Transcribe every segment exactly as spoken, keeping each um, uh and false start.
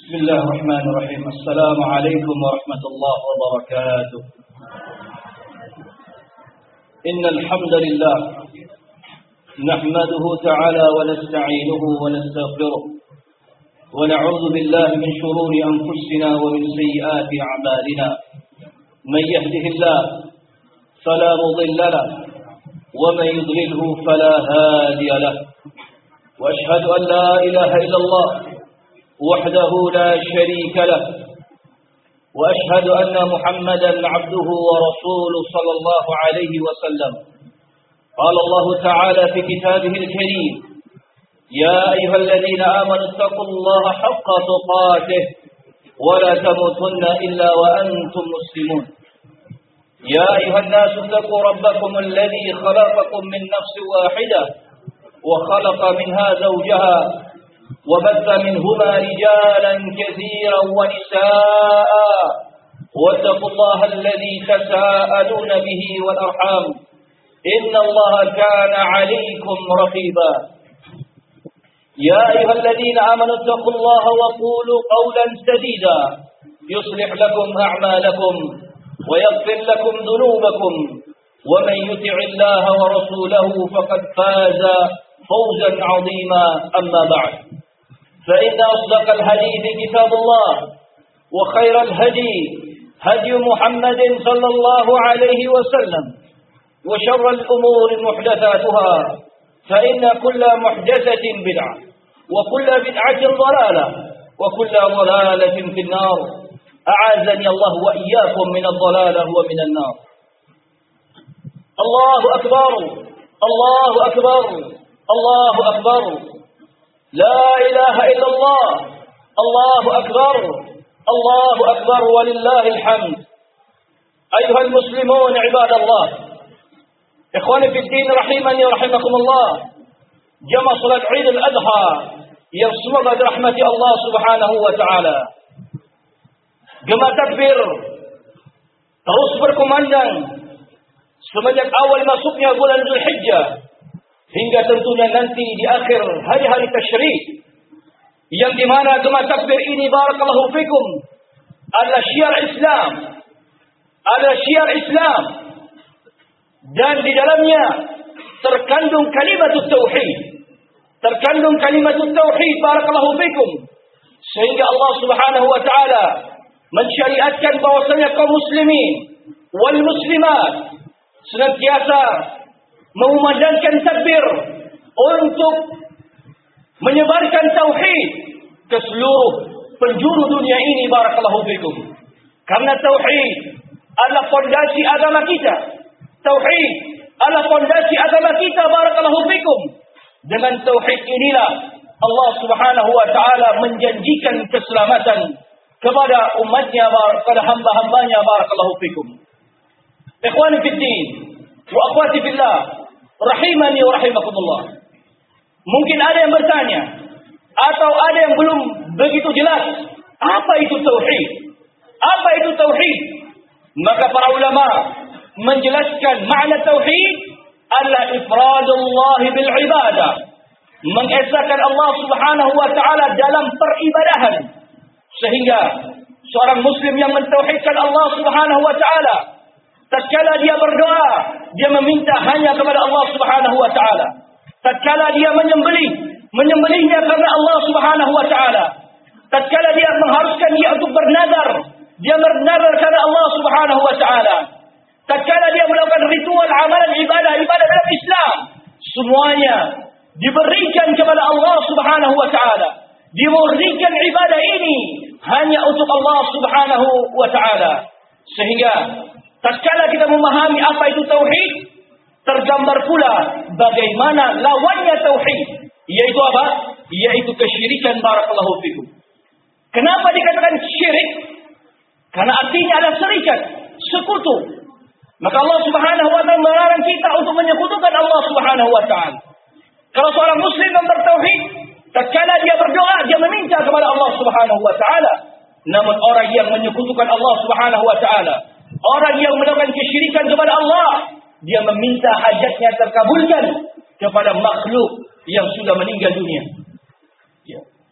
بسم الله الرحمن الرحيم. السلام عليكم ورحمة الله وبركاته. إن الحمد لله نحمده تعالى ونستعينه ونستغفره ونعوذ بالله من شرور أنفسنا ومن سيئات أعمالنا. من يهده الله فلا مضل له ومن يضلله فلا هادي له. وأشهد أن لا إله إلا الله وحده لا شريك له، وأشهد أن محمدا عبده ورسوله صلى الله عليه وسلم. قال الله تعالى في كتابه الكريم: يا أيها الذين آمنوا اتقوا الله حق تقاته ولا تموتن إلا وأنتم مسلمون. يا أيها الناس اتقوا ربكم الذي خلقكم من نفس واحدة وخلق منها زوجها وبث منهما رجالا كثيرا ونساء واتقوا الله الذي تساءلون به والأرحام إن الله كان عليكم رقيبا. يا أيها الذين آمنوا اتقوا الله وقولوا قولا سديدا يصلح لكم أعمالكم ويغفر لكم ذنوبكم، ومن يطع الله ورسوله فقد فاز فوزا عظيما. أما بعد، فإن أصدق الحديث كتاب الله، وخير الهدي هدي محمد صلى الله عليه وسلم، وشر الأمور محدثاتها، فإن كل محدثة بدعة وكل بدعة ضلالة وكل ضلالة في النار. أعاذني الله وإياكم من الضلالة ومن النار. الله أكبر الله أكبر الله أكبر، لا إله إلا الله، الله أكبر الله أكبر ولله الحمد. أيها المسلمون عباد الله، إخواني في الدين رحمني ورحمكم الله. Jamaah salat Idul Adha yang semoga dirahmati Allah Subhanahu wa taala. Gema takbir terus berkumandang semenjak awal masuknya bulan Zulhijjah hingga tentunya nanti di akhir hari-hari tasyrik, yang dimana gema takbir ini barakallahu fikum adalah syiar Islam, adalah syiar Islam, dan di dalamnya terkandung kalimatut tauhid, terkandung kalimatut tauhid barakallahu fikum, sehingga Allah Subhanahu wa taala mensyariatkan bahwasanya kaum muslimin wal muslimat senantiasa mengumandangkan takbir untuk menyebarkan tauhid ke seluruh penjuru dunia ini barakallahu fikum. Karena tauhid adalah fondasi agama kita. Tauhid adalah fondasi agama kita barakallahu fikum. Dengan tauhid inilah Allah Subhanahu wa taala menjanjikan keselamatan kepada umatnya, kepada hamba-hambanya barakallahu fikum. Ikhwani fid din wa akhwati fillah, rahimani wa rahimakumullah. Mungkin ada yang bertanya atau ada yang belum begitu jelas, apa itu tauhid? Apa itu tauhid? Maka para ulama menjelaskan makna tauhid adalah ifradullah bil ibadah, mengesahkan Allah Subhanahu wa taala dalam peribadahan, sehingga seorang muslim yang mentauhidkan Allah Subhanahu wa taala, tatkala dia berdoa, dia meminta hanya kepada Allah Subhanahu wa taala. Tatkala dia menyembelih, menyembelihnya karena Allah Subhanahu wa taala. Tatkala dia mengharuskan dia untuk bernazar, dia bernazar karena Allah Subhanahu wa taala. Tatkala dia melakukan ritual amalan ibadah-ibadah dalam Islam, semuanya diberikan kepada Allah Subhanahu wa taala. Diberikan ibadah ini hanya untuk Allah Subhanahu wa taala. Sehingga tatkala kita memahami apa itu tauhid, tergambar pula bagaimana lawannya tauhid, yaitu apa? Yaitu kesyirikan barakallahu fikum. Kenapa dikatakan syirik? Karena artinya adalah serikat, sekutu. Maka Allah Subhanahu wa taala melarang kita untuk menyekutukan Allah Subhanahu wa taala. Kalau seorang muslim yang bertauhid, tatkala dia berdoa, dia meminta kepada Allah Subhanahu wa taala. Namun orang yang menyekutukan Allah Subhanahu wa taala, orang yang melakukan kesyirikan kepada Allah, dia meminta hajatnya terkabulkan kepada makhluk yang sudah meninggal dunia. Ya.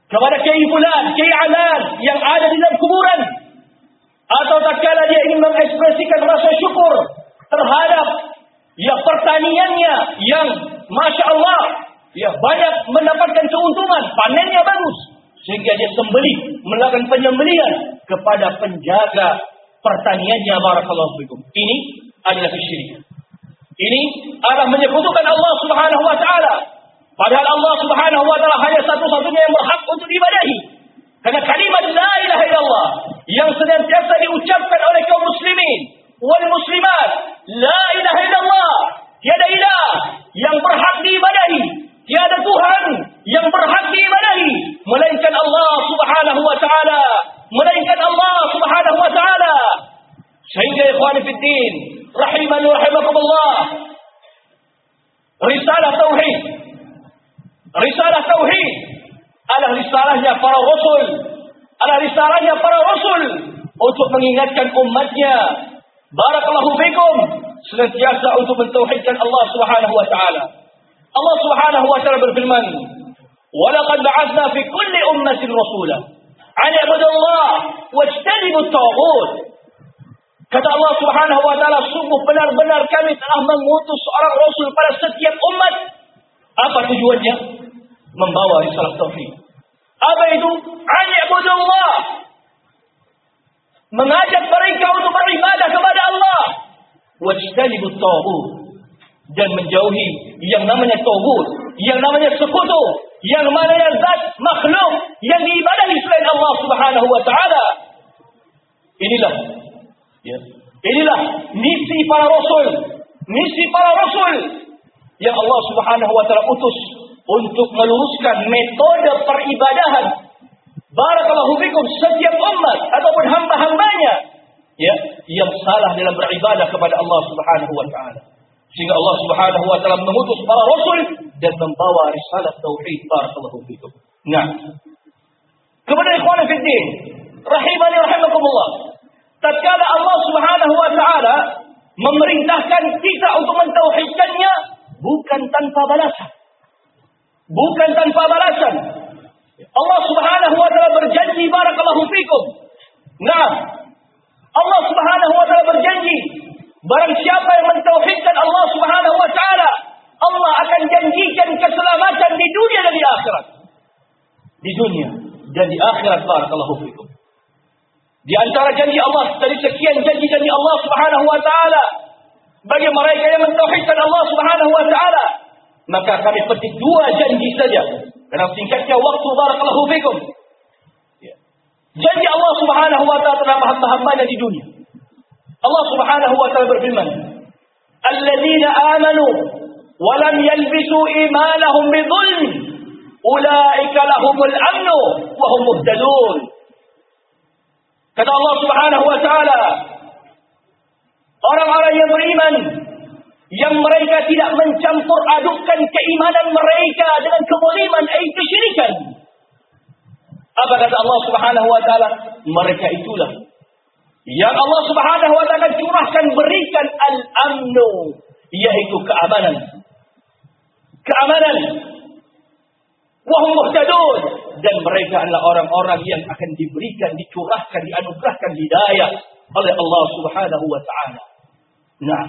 kepada kiai fulan, kiai alan yang ada di dalam kuburan, atau tatkala dia ingin mengekspresikan rasa syukur terhadap ya pertaniannya yang masya Allah ya banyak mendapatkan keuntungan, panennya bagus, sehingga dia sembelih, melakukan penyembelihan kepada penjaga pertaniannya. Barakallahu fikum. Ini adalah kesyirikan. Ini adalah menyekutukan Allah Subhanahu wa taala. Padahal Allah Subhanahu wa taala hanya satu-satunya yang berhak untuk diibadahi. Karena kalimat la ilaha illallah yang senantiasa diucapkan oleh kaum muslimin wal muslimat, la ilaha illallah, tiada ilah yang berhak diibadahi, tiada Tuhan yang berhak diibadahi melainkan Allah Subhanahu wa taala, melainkan Allah Subhanahu wa taala. Sehingga ikhwan fillah, rahimani wa rahimakumullah, risalah tauhid, risalah tauhid adalah risalahnya para rasul, adalah risalahnya para rasul untuk mengingatkan umatnya, barakallahu fikum, senantiasa untuk mentauhidkan Allah Subhanahu wa taala. Allah Subhanahu wa taala berfirman, "Wa laqad ba'atsna fi kulli ummatin rasula an i'budu Allah wajtanibut taghut." Kata Allah Subhanahu wa taala, sungguh benar-benar kami telah mengutus seorang rasul pada setiap umat. Apa tujuannya? Membawa risalah tauhid. Apa itu? An i'budu Allah. Mengajak mereka untuk beribadah kepada Allah. Wajtanibut taghut. Dan menjauhi yang namanya taghut, yang namanya sekutu, yang namanya zat makhluk yang diibadahi selain Allah Subhanahu wa taala. Inilah ya. Inilah misi para rasul, misi para rasul yang Allah Subhanahu wa taala utus untuk meluruskan metode peribadahan, barakallahu fikum, setiap umat ataupun hamba-hambanya ya yang salah dalam beribadah kepada Allah Subhanahu wa taala. Sehingga Allah Subhanahu wa taala mengutus para rasul dan membawa risalah tauhid, barakallahu fikum. Nah, kepada ikhwan fillah, rahimani rahimakumullah, tatkala Allah Subhanahu wa taala memerintahkan kita untuk mentauhidkannya bukan tanpa balasan. Bukan tanpa balasan. Allah Subhanahu wa taala berjanji, barakallahu fikum. Nah, Allah Subhanahu wa taala berjanji, barang siapa yang mentauhidkan Allah Subhanahu wa taala, Allah akan janjikan keselamatan di dunia dan di akhirat. Di dunia dan di akhirat, barakallahu fikum. Di antara janji Allah, dari sekian janji-janji Allah Subhanahu wa taala bagi mereka yang mentauhidkan Allah Subhanahu wa taala, maka kami petik dua janji saja karena singkatnya waktu, barakallahu fikum. Ya. Janji Allah Subhanahu wa taala terhadap hamba-hambanya di dunia. Allah Subhanahu wa taala berfirman, "Alladzina amanu wa lam yalbisu imanahum bidzulm, ulaika lahumul amnu wa hum muhtadun." Kata Allah Subhanahu wa taala, orang-orang yang beriman yang mereka tidak mencampur adukkan keimanan mereka dengan kezaliman, ai kesyirikan. Apa kata Allah Subhanahu wa taala? Mereka itulah yang Allah Subhanahu wa taala curahkan, berikan al-amnu, yaitu keamanan. Keamanan. Wa hum muhtadun, dan mereka adalah orang-orang yang akan diberikan, dicurahkan, dianugerahkan hidayah oleh Allah Subhanahu wa taala. Nah,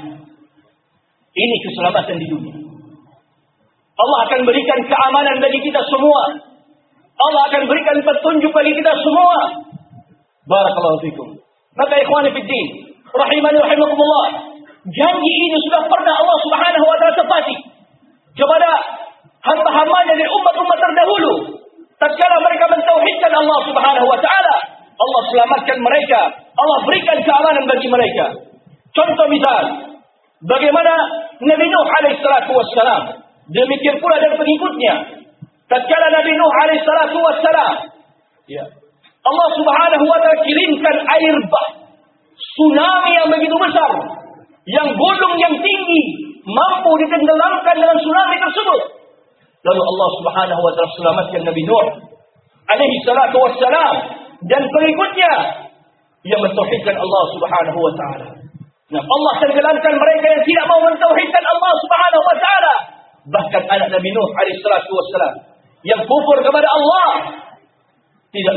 ini keselamatan di dunia. Allah akan berikan keamanan bagi kita semua. Allah akan berikan petunjuk bagi kita semua. Barakallahu fikum. Maka ikhwani fiddin, rahimani rahimakumullah, janji ini sudah pernah Allah Subhanahu wa taala tepati kepada hamba-hambanya dari umat-umat terdahulu. Tatkala mereka mentauhidkan Allah Subhanahu wa taala, Allah selamatkan mereka, Allah berikan keamanan bagi mereka. Contoh misal, bagaimana Nabi Nuh alaihi salatu wassalam, demikian pula dan pengikutnya. Tatkala Nabi Nuh alaihi salatu wassalam, ya, Allah Subhanahu wa taala kirimkan air bah, tsunami yang begitu besar, yang gunung yang tinggi mampu ditenggelamkan dengan tsunami tersebut. Lalu Allah Subhanahu wa taala selamatkan Nabi Nuh alaihi salatu wassalam dan pengikutnya yang mentauhidkan Allah Subhanahu wa taala. Nah, Allah tenggelamkan mereka yang tidak mau mentauhidkan Allah Subhanahu wa taala. Bahkan anak Nabi Nuh alaihi salatu wassalam yang kufur kepada Allah,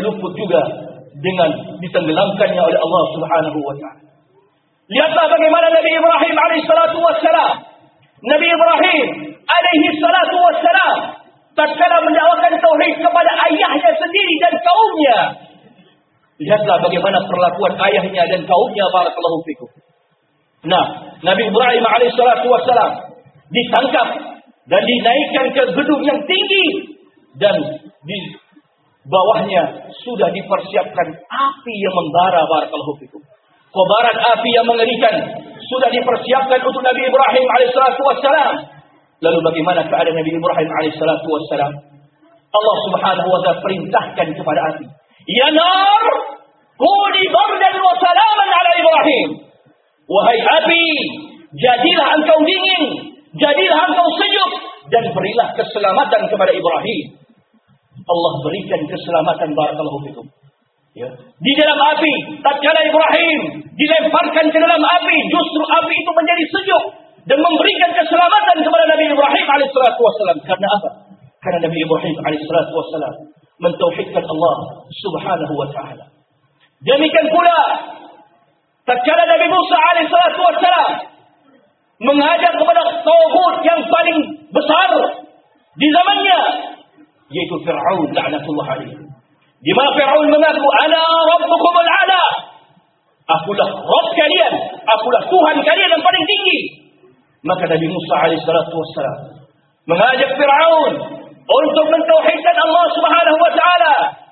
luput juga dengan ditenggelamkannya oleh Allah Subhanahu wa taala. Lihatlah bagaimana Nabi Ibrahim alaihi salatu wassalam. Nabi Ibrahim alaihi salatu wassalam tatkala mendakwakan tauhid kepada ayahnya sendiri dan kaumnya. Lihatlah bagaimana perlakuan ayahnya dan kaumnya, barakallahu fikum. Nah, Nabi Ibrahim alaihi salatu wassalam ditangkap dan dinaikkan ke gedung yang tinggi, dan di bawahnya sudah dipersiapkan api yang membara, barakallahu fikum. Kobaran api yang mengerikan sudah dipersiapkan untuk Nabi Ibrahim alaihissalatu wassalam. Lalu bagaimana keadaan Nabi Ibrahim alaihissalatu wassalam? Allah Subhanahu wa taala perintahkan kepada api, "Ya nar, kuni bardan wa salaman ala Ibrahim." Wahai api, jadilah engkau dingin, jadilah engkau sejuk, dan berilah keselamatan kepada Ibrahim. Allah berikan keselamatan, barakallahu fikum. Ya. Di dalam api, tatkala Ibrahim dilemparkan ke dalam api, justru api itu menjadi sejuk dan memberikan keselamatan kepada Nabi Ibrahim alaihissalatu wassalam. Karena apa? Karena Nabi Ibrahim alaihissalatu wassalam mentauhidkan Allah Subhanahu wa taala. Demikian pula tatkala Nabi Musa alaihissalatu wassalam mengajak kepada tauhid yang paling besar di zamannya, yaitu Fir'aun la'natullah alaihi. Di mana Fir'aun mengaku, "Ana rabbukumul a'la." Akulah Rabb kalian, akulah Tuhan kalian yang paling tinggi. Maka Nabi Musa alaihissalatu wassalam mengajak Fir'aun untuk mentauhidkan Allah Subhanahu wa taala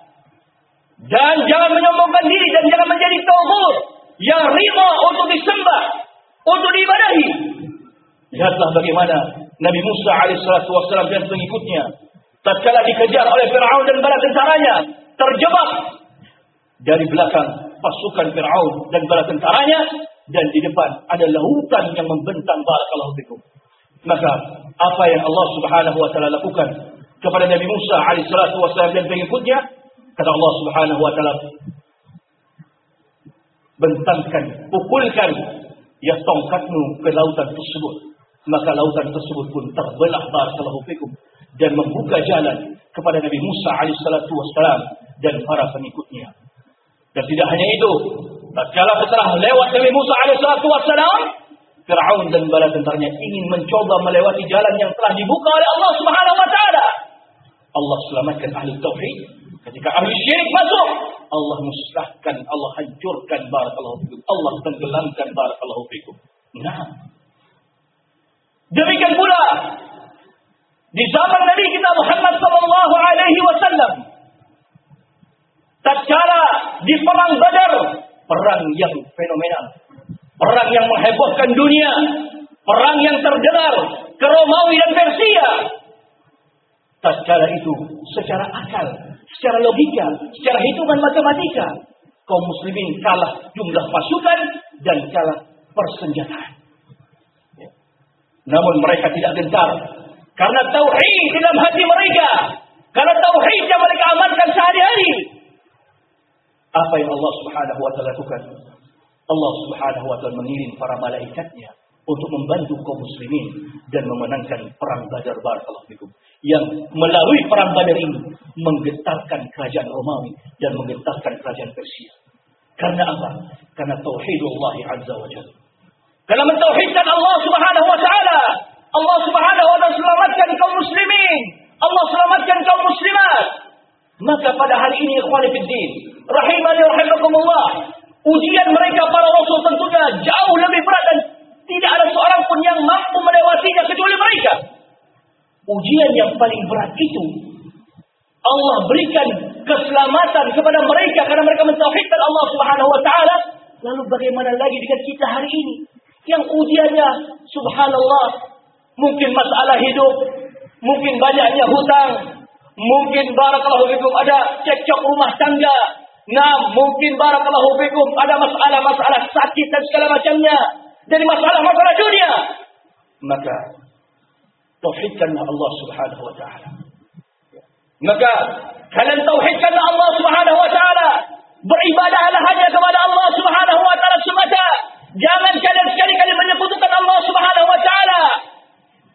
dan jangan menyombongkan diri dan jangan menjadi tauhid yang rida untuk disembah, untuk diibadahi. Lihatlah bagaimana Nabi Musa alaihissalatu wassalam dan pengikutnya tatkala dikejar oleh Fir'aun dan bala tentaranya, terjebak dari belakang pasukan Fir'aun dan bala tentaranya, dan di depan ada lautan yang membentang, barakallahu fikum. Maka apa yang Allah Subhanahu wa taala lakukan kepada Nabi Musa alaihissalatu wassalam dan pengikutnya? Kata Allah Subhanahu wa taala, "Bentangkan, pukulkan ya tongkatmu ke lautan tersebut." Maka lautan tersebut pun terbelah, barakallahu fikum, dan membuka jalan kepada Nabi Musa alaihissalatu wassalam dan para pengikutnya. Dan tidak hanya itu, tatkala setelah lewat Nabi Musa alaihissalatu wassalam, Fir'aun dan bala tentaranya ingin mencoba melewati jalan yang telah dibuka oleh Allah Subhanahu wa taala. Allah selamatkan ahli tauhid. Ketika ahli syirik masuk, Allah musnahkan, Allah hancurkan, barakallahu fikum. Allah tenggelamkan, barakallahu fikum. Nah, demikian pula di zaman Nabi kita Muhammad sallallahu alaihi wasallam, tatkala di perang Badar, perang yang fenomenal, perang yang menghebohkan dunia, perang yang terdengar ke Romawi dan Persia. Tatkala itu secara akal, secara logika, secara hitungan matematika, kaum muslimin kalah jumlah pasukan dan kalah persenjataan. Namun mereka tidak gentar, karena tauhid di dalam hati mereka, karena tauhid yang mereka amalkan sehari-hari. Apa yang Allah Subhanahu wa taala lakukan? Allah Subhanahu wa taala mengirim para malaikatnya untuk membantu kaum muslimin dan memenangkan perang Badar, barakallahu fikum. Yang melalui perang Badar ini menggetarkan kerajaan Romawi dan menggetarkan kerajaan Persia. Karena apa? Karena tauhidullah azza wa jalla. Karena mentauhidkan Allah Subhanahu wa taala, Allah Subhanahu wa taala selamatkan kaum muslimin, Allah selamatkan kaum muslimat. Maka pada hari ini, ikhwani fiddin, rahimani rahimakumullah, ujian mereka para rasul tentunya jauh lebih berat dan tidak ada seorang pun yang mampu melewatinya kecuali mereka. Ujian yang paling berat itu Allah berikan keselamatan kepada mereka karena mereka mentauhidkan Allah Subhanahu wa taala. Lalu bagaimana lagi dengan kita hari ini yang ujiannya subhanallah, mungkin masalah hidup, mungkin banyaknya hutang, mungkin barakallahu fikum ada cekcok rumah tangga, nah mungkin barakallahu fikum ada masalah-masalah sakit dan segala macamnya, dari masalah-masalah dunia. Maka tauhidkanlah Allah Subhanahu wa taala. Maka kalian tauhidkanlah Allah Subhanahu wa taala. Beribadahlah hanya kepada Allah Subhanahu wa taala semata. Jangan kalian sekali-kali menyekutukan Allah Subhanahu wa taala.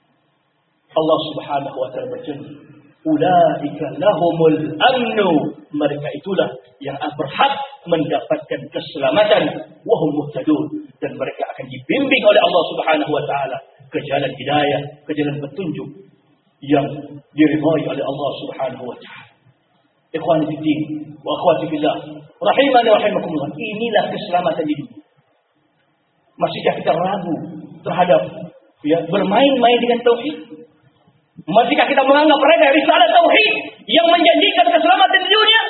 Allah Subhanahu wa taala berjanji, "Ulaika lahumul amnu mereka itulah yang berhak mendapatkan keselamatan, wahum muhtadun, dan mereka akan dibimbing oleh Allah Subhanahu wa taala ke jalan hidayah, ke jalan petunjuk yang diridhai oleh Allah Subhanahu wa taala. Ikhwani fi din wa akhwati fillah, rahimani wa rahimakumullah. Inilah keselamatan di dunia. Masihkah kita ragu terhadap ya bermain-main dengan tauhid? Masihkah kita menganggap mereka risalah tauhid yang menjanjikan keselamatan di dunia?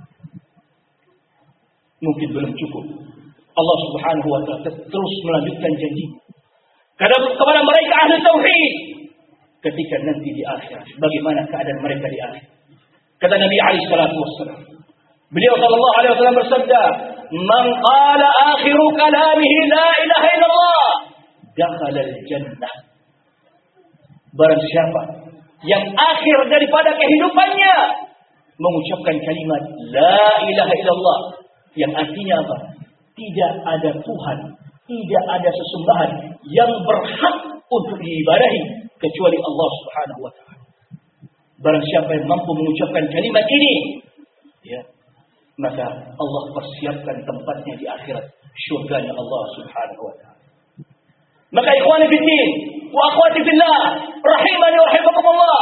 Mungkin belum cukup. Allah Subhanahu wa taala terus melanjutkan janji kepada mereka ahli tauhid ketika nanti di akhirat. Bagaimana keadaan mereka di akhirat? Kata Nabi alaihi salatu wassalam, beliau sallallahu alaihi wasallam bersabda, "Man qala akhiru kalamihi la ilaha illallah, dakhala al-jannah." Barang siapa yang akhir daripada kehidupannya mengucapkan kalimat la ilaha illallah, yang artinya apa? Tidak ada Tuhan, tidak ada sesembahan yang berhak untuk diibadahi kecuali Allah Subhanahu wa taala. Barang siapa yang mampu mengucapkan kalimat ini, ya, maka Allah persiapkan tempatnya di akhirat, syurganya Allah Subhanahu wa taala. Maka ikhwani fiddin wa akhwati fillah, rahimani wa rahimakumullah,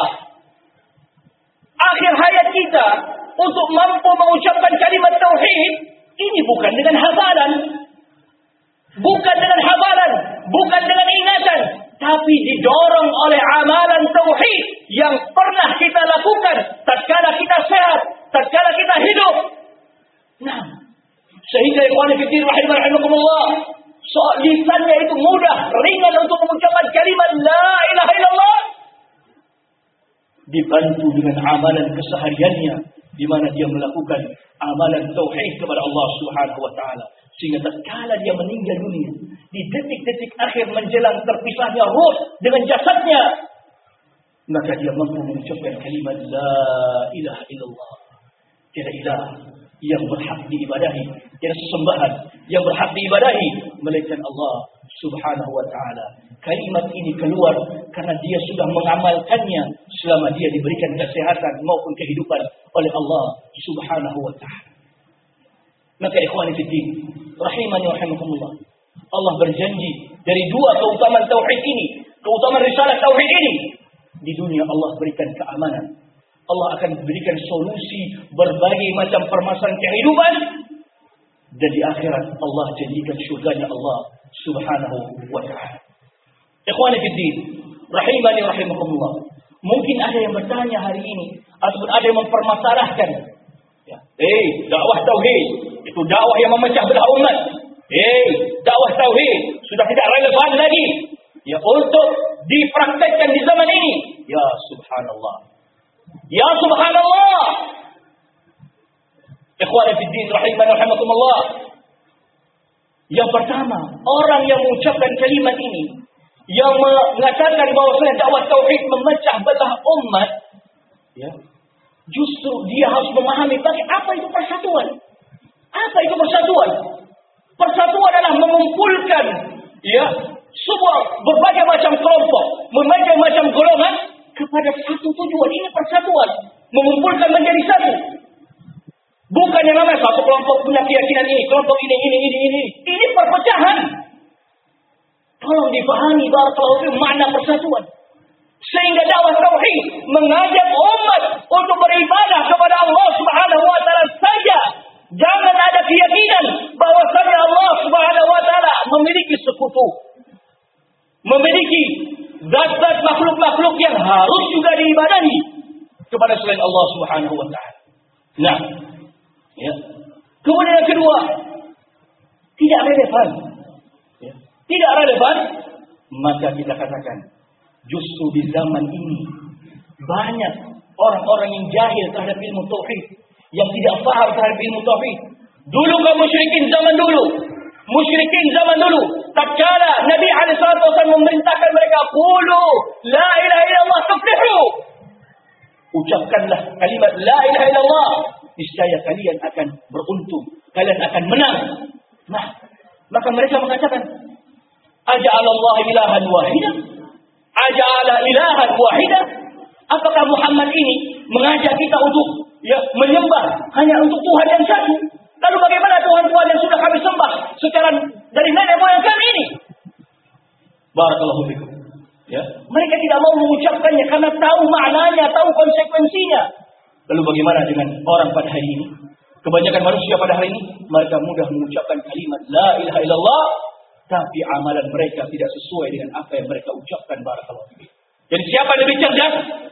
akhir hayat kita untuk mampu mengucapkan kalimat tauhid ini bukan dengan hafalan, bukan dengan hafalan, bukan dengan ingatan, tapi didorong oleh amalan tauhid yang pernah kita lakukan tatkala kita sehat, tatkala kita hidup. Nah, sehingga ikhwan fillah rahimani rahimakumullah, soal lisannya itu mudah, ringan untuk mengucapkan kalimat la ilaha illallah, dibantu dengan amalan kesehariannya di mana dia melakukan amalan tauhid kepada Allah Subhanahu wa taala, sehingga tatkala dia meninggal dunia, di detik-detik akhir menjelang terpisahnya ruh dengan jasadnya, maka dia mampu mengucapkan kalimat la ilaha illallah. Tiada ilah yang berhak diibadahi, tiada sesembahan yang berhak diibadahi melainkan Allah Subhanahu wa taala. Kalimat ini keluar karena dia sudah mengamalkannya selama dia diberikan kesehatan maupun kehidupan oleh Allah Subhanahu wa taala. Maka ikhwani fiddin, rahimani wa rahimakumullah, Allah berjanji dari dua keutamaan tauhid ini, keutamaan risalah tauhid ini, di dunia Allah berikan keamanan. Allah akan berikan solusi berbagai macam permasalahan kehidupan, dan di akhirat Allah jadikan syurganya Allah Subhanahu wa taala. Ikhwani fiddin, rahimani wa rahimakumullah, mungkin ada yang bertanya hari ini ataupun ada yang mempermasalahkan, ya, eh dakwah tauhid itu dakwah yang memecah belah umat. Eh dakwah tauhid sudah tidak relevan lagi ya untuk dipraktekkan di zaman ini. Ya subhanallah. Ya subhanallah. Ikhwani fiddin rahimani wa rahimakumullah. Yang pertama, orang yang mengucapkan kalimat ini, yang mengatakan bahwasanya dakwah tauhid memecah belah umat, ya, justru dia harus memahami bagi apa itu persatuan. Apa itu persatuan? Persatuan adalah mengumpulkan, ya, sebuah berbagai macam kelompok, berbagai macam golongan kepada satu tujuan. Ini persatuan, mengumpulkan menjadi satu. Bukan yang namanya satu kelompok punya keyakinan ini, kelompok ini, ini, ini, ini. Ini perpecahan. Tolong dipahami barakallahu fiikum makna persatuan. Sehingga dakwah tauhid mengajak umat untuk beribadah kepada Allah Subhanahu wa taala saja. Jangan ada keyakinan bahwasanya Allah Subhanahu wa taala memiliki sekutu, memiliki zat-zat makhluk-makhluk yang harus juga diibadahi kepada selain Allah Subhanahu wa taala. Nah, ya. Kemudian yang kedua, tidak relevan. Ya. Tidak relevan, maka kita katakan justru di zaman ini banyak orang-orang yang jahil terhadap ilmu tauhid, yang tidak paham terhadap ilmu tauhid. Dulu kaum musyrikin zaman dulu, musyrikin zaman dulu, tatkala Nabi alaihi salatu wasallam memerintahkan mereka, qulu la ilaha illallah tuflihu. Ucapkanlah kalimat la ilaha illallah, niscaya kalian akan beruntung, kalian akan menang. Nah, maka mereka mengatakan, aja'ala Allah ilahan wahidah? Aja'ala ilahan wahidah? Apakah Muhammad ini mengajak kita untuk ya menyembah hanya untuk Tuhan yang satu. Lalu bagaimana Tuhan-Tuhan yang sudah kami sembah secara dari nenek moyang kami ini? Barakallahu fikum. Ya, mereka tidak mau mengucapkannya karena tahu maknanya, tahu konsekuensinya. Lalu bagaimana dengan orang pada hari ini? Kebanyakan manusia pada hari ini mereka mudah mengucapkan kalimat la ilaha illallah, tapi amalan mereka tidak sesuai dengan apa yang mereka ucapkan. Barakallahu fikum. Jadi siapa yang lebih cerdas?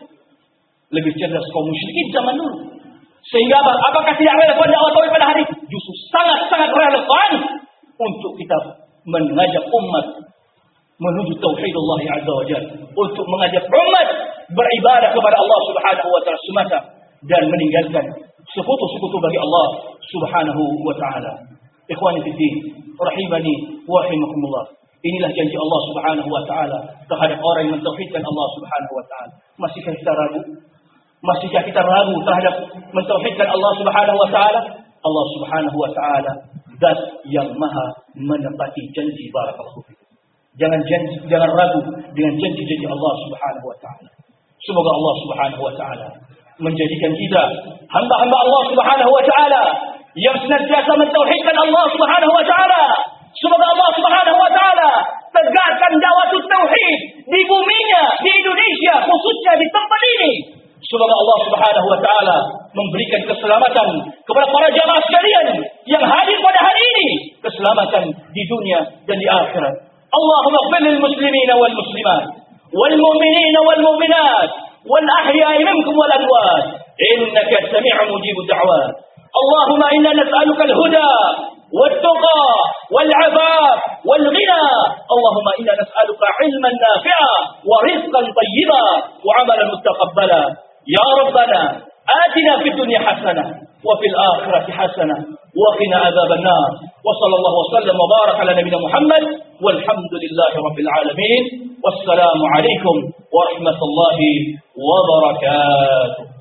Lebih cerdas kaum musyrikin zaman dulu. Sehingga apa? Apakah tidak relevan dakwah tauhid pada hari ini? Justru sangat-sangat relevan untuk kita mengajak umat menuju tauhidullah azza wajalla, untuk mengajak umat beribadah kepada Allah Subhanahu wa taala semata dan meninggalkan sekutu-sekutu bagi Allah Subhanahu wa taala. Ikhwani fi din, rahimani wa rahimakumullah. Inilah janji Allah Subhanahu wa taala terhadap orang yang mentauhidkan Allah Subhanahu wa taala. Masihkah kita ragu? Masihkah kita ragu terhadap mentauhidkan Allah Subhanahu wa taala? Allah Subhanahu wa taala zat yang maha menepati janji. Barakallahu fikum. Jangan janji, jangan ragu dengan janji-janji Allah Subhanahu wa taala. Semoga Allah Subhanahu wa taala menjadikan kita hamba-hamba Allah Subhanahu wa taala yang senantiasa mentauhidkan Allah Subhanahu wa taala. Semoga Allah Subhanahu wa taala tegakkan dakwah tauhid di buminya, di Indonesia, khususnya di tempat ini. Semoga Allah Subhanahu wa taala memberikan keselamatan kepada para jamaah sekalian yang hadir pada hari ini, keselamatan di dunia dan di akhirat. Allahumma ighfir lil muslimina wal muslimat wal mu'minina wal mu'minat wal ahya'i minkum wal amwat innaka sami'un mujibud da'wat. Allahumma inna nas'aluka al-huda والتقى والعفاف والغنى اللهم إنا نسألك علما نافعا ورزقا طيبا وعملا متقبلا يا ربنا آتنا في الدنيا حسنة وفي الآخرة حسنة وقنا عذاب النار وصلى الله وسلم وبارك على نبينا محمد والحمد لله رب العالمين والسلام عليكم ورحمة الله وبركاته.